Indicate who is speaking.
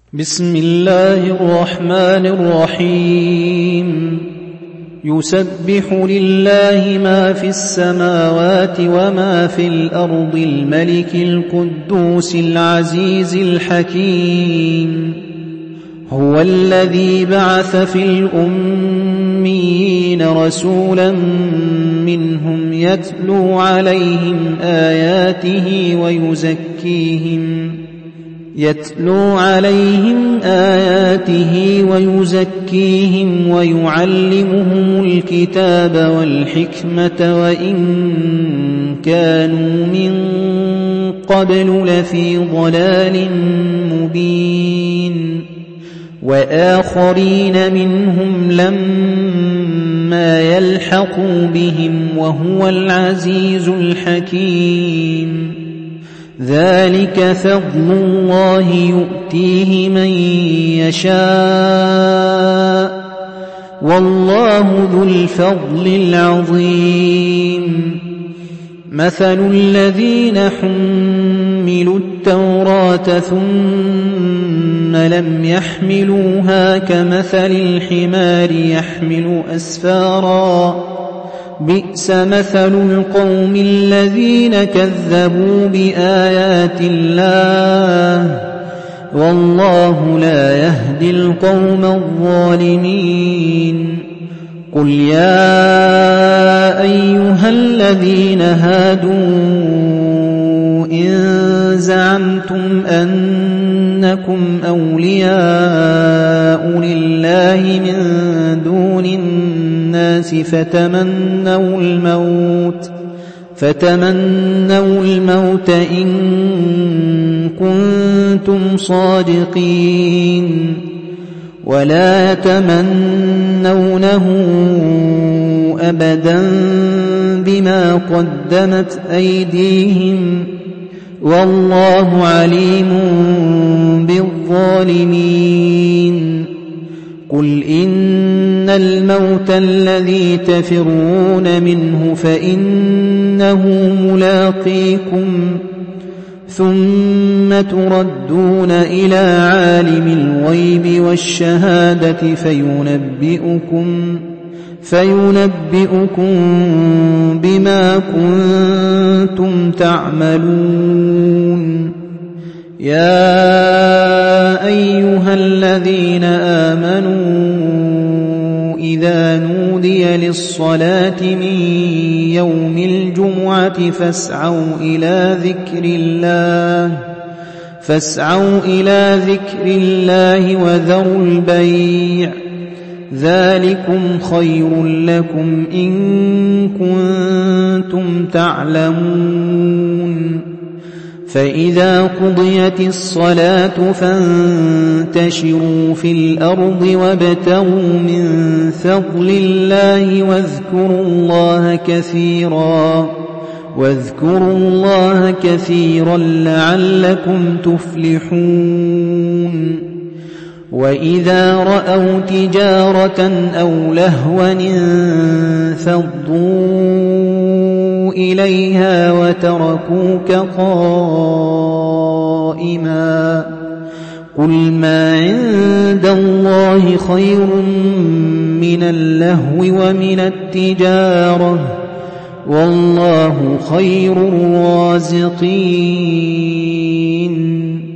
Speaker 1: بسم الله الرحمن الرحيم. يسبح لله ما في السماوات وما في الأرض الملك القدوس العزيز الحكيم. هو الذي بعث في الأميين رسولا منهم يتلو عليهم آياته ويزكيهم ويعلمهم الكتاب والحكمة وإن كانوا من قبل لفي ضلال مبين. وآخرين منهم لما يلحقوا بهم وهو العزيز الحكيم. ذلك فضل الله يؤتيه من يشاء والله ذو الفضل العظيم. مثل الذين حملوا التوراة ثم لم يحملوها كمثل الحمار يحمل أسفارا. بئس مثل القوم الذين كذبوا بآيات الله والله لا يهدي القوم الظالمين. قل يا أيها الذين هادوا إن زعمتم أنكم أولياء لله من دون الناس فتمنوا الموت إن كنتم صادقين ولا يتمنونه أبدا بما قدمت أيديهم والله عليم بالظالمين. قل إن الموت الذي تفرون منه فإنه ملاقيكم ثم تردون إلى عالم الغيب والشهادة فينبئكم بما كنتم تعملون. يا أيها الذين آمنوا إذا نودي للصلاة من يوم الجمعة فاسعوا إلى ذكر الله وذروا البيع ذلكم خير لكم إن كنتم تعلمون. فإذا قضيت الصلاة فانتشروا في الأرض وابتغوا من فضل الله واذكروا الله كثيرا لعلكم تفلحون. وإذا رأوا تجارة أو لهوا انفضوا إليها وتركوك قائما. قل ما عند الله خير من اللهو ومن التجارة والله خير الرازقين.